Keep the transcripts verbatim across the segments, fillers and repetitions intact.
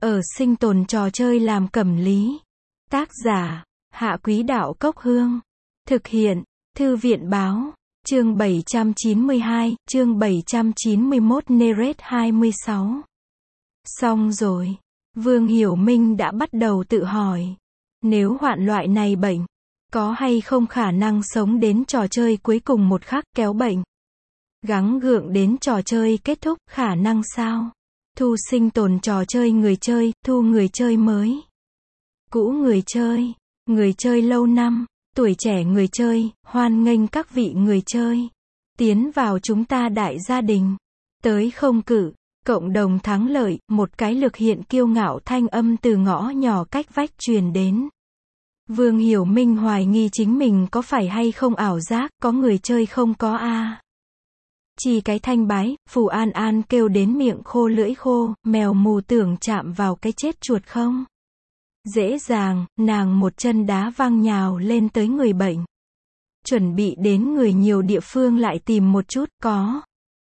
ở sinh tồn trò chơi làm cẩm lý. Tác giả, Hạ Quý Đạo Cốc Hương. Thực hiện, Thư viện Báo. Chương bảy trăm chín mươi hai, chương bảy trăm chín mươi mốt Neret hai mươi sáu. Xong rồi. Vương Hiểu Minh đã bắt đầu tự hỏi. Nếu hoạn loại này bệnh, có hay không khả năng sống đến trò chơi cuối cùng một khắc kéo bệnh? Gắng gượng đến trò chơi kết thúc, khả năng sao? Thu sinh tồn trò chơi người chơi, thu người chơi mới. Cũ người chơi, người chơi lâu năm, tuổi trẻ người chơi, hoan nghênh các vị người chơi. Tiến vào chúng ta đại gia đình. Tới không cử, cộng đồng thắng lợi, một cái lực hiện kiêu ngạo thanh âm từ ngõ nhỏ cách vách truyền đến. Vương Hiểu Minh hoài nghi chính mình có phải hay không ảo giác, có người chơi không có a. À. Chỉ cái thanh bái, Phù An An kêu đến miệng khô lưỡi khô, mèo mù tưởng chạm vào cái chết chuột không? Dễ dàng, nàng một chân đá văng nhào lên tới người bệnh. Chuẩn bị đến người nhiều địa phương lại tìm một chút, có.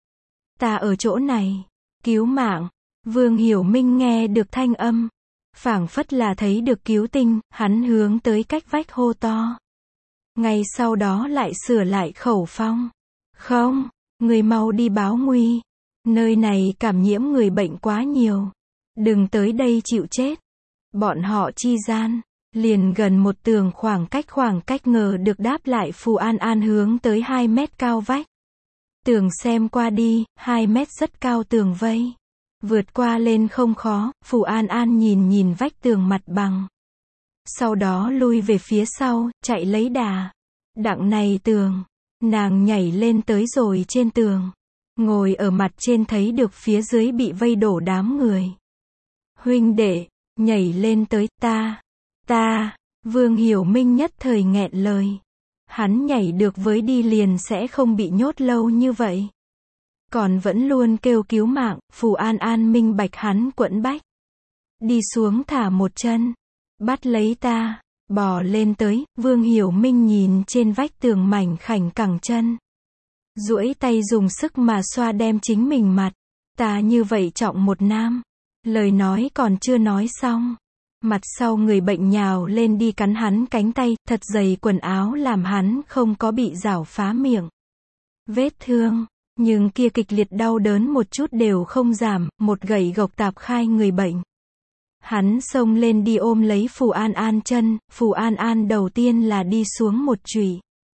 Ta ở chỗ này. Cứu mạng. Vương Hiểu Minh nghe được thanh âm. Phảng phất là thấy được cứu tinh, hắn hướng tới cách vách hô to. Ngay sau đó lại sửa lại khẩu phong. Không, người mau đi báo nguy. Nơi này cảm nhiễm người bệnh quá nhiều. Đừng tới đây chịu chết. Bọn họ chi gian, liền gần một tường khoảng cách khoảng cách ngờ được đáp lại Phù An An hướng tới hai mét cao vách. Tường xem qua đi, hai mét rất cao tường vây. Vượt qua lên không khó, Phù An An nhìn nhìn vách tường mặt bằng. Sau đó lui về phía sau, chạy lấy đà. Đặng này tường. Nàng nhảy lên tới rồi trên tường. Ngồi ở mặt trên thấy được phía dưới bị vây đổ đám người. Huynh đệ, nhảy lên tới, ta, ta, Vương Hiểu Minh nhất thời nghẹn lời. Hắn nhảy được với đi liền sẽ không bị nhốt lâu như vậy. Còn vẫn luôn kêu cứu mạng, Phù An An minh bạch hắn quẫn bách. Đi xuống thả một chân. Bắt lấy ta, bò lên tới, Vương Hiểu Minh nhìn trên vách tường mảnh khảnh cẳng chân. Duỗi tay dùng sức mà xoa đem chính mình mặt. Ta như vậy trọng một nam. Lời nói còn chưa nói xong. Mặt sau người bệnh nhào lên đi cắn hắn cánh tay, thật dày quần áo làm hắn không có bị rảo phá miệng. Vết thương, nhưng kia kịch liệt đau đớn một chút đều không giảm, một gậy gộc tạp khai người bệnh. Hắn xông lên đi ôm lấy Phù An An chân, Phù An An đầu tiên là đi xuống một chùy.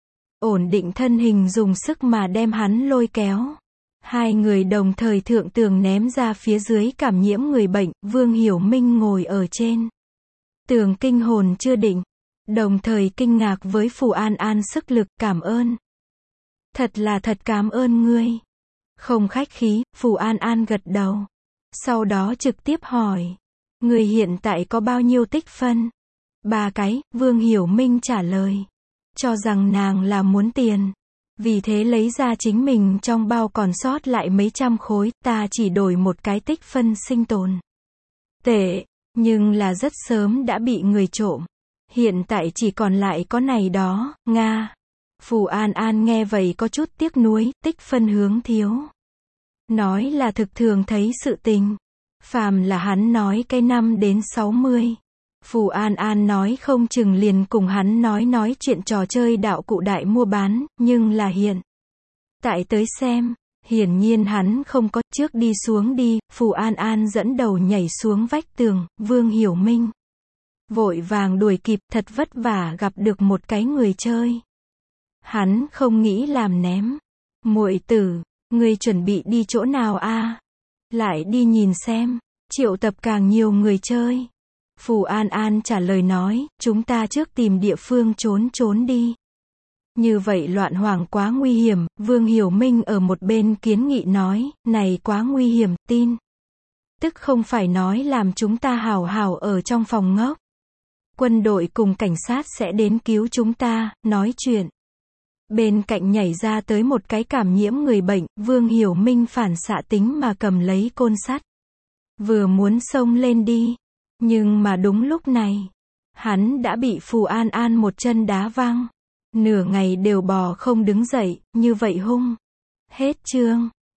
Ổn định thân hình dùng sức mà đem hắn lôi kéo. Hai người đồng thời thượng tường ném ra phía dưới cảm nhiễm người bệnh, Vương Hiểu Minh ngồi ở trên. Tường kinh hồn chưa định. Đồng thời kinh ngạc với Phù An An sức lực, cảm ơn. Thật là thật cảm ơn ngươi. Không khách khí, Phù An An gật đầu. Sau đó trực tiếp hỏi. Người hiện tại có bao nhiêu tích phân? Ba cái, Vương Hiểu Minh trả lời. Cho rằng nàng là muốn tiền. Vì thế lấy ra chính mình trong bao còn sót lại mấy trăm khối, ta chỉ đổi một cái tích phân sinh tồn. Tệ, nhưng là rất sớm đã bị người trộm. Hiện tại chỉ còn lại có này đó, Nga. Phù An An nghe vậy có chút tiếc nuối, tích phân hướng thiếu. Nói là thực thường thấy sự tình. Phàm là hắn nói cái năm đến sáu mươi. Phù An An nói không chừng liền cùng hắn nói nói chuyện trò chơi đạo cụ đại mua bán, nhưng là hiện tại tới xem, hiển nhiên hắn không có, trước đi xuống đi, Phù An An dẫn đầu nhảy xuống vách tường, Vương Hiểu Minh vội vàng đuổi kịp, thật vất vả gặp được một cái người chơi. Hắn không nghĩ làm ném. Muội tử, ngươi chuẩn bị đi chỗ nào a? À? Lại đi nhìn xem, triệu tập càng nhiều người chơi. Phù An An trả lời nói, chúng ta trước tìm địa phương trốn trốn đi. Như vậy loạn hoảng quá nguy hiểm, Vương Hiểu Minh ở một bên kiến nghị nói, này quá nguy hiểm, tin. Tức không phải nói làm chúng ta hào hào ở trong phòng ngốc. Quân đội cùng cảnh sát sẽ đến cứu chúng ta, nói chuyện. Bên cạnh nhảy ra tới một cái cảm nhiễm người bệnh, Vương Hiểu Minh phản xạ tính mà cầm lấy côn sắt. Vừa muốn xông lên đi. Nhưng mà đúng lúc này, hắn đã bị Phù An An một chân đá văng. Nửa ngày đều bò không đứng dậy, như vậy hung. Hết chương.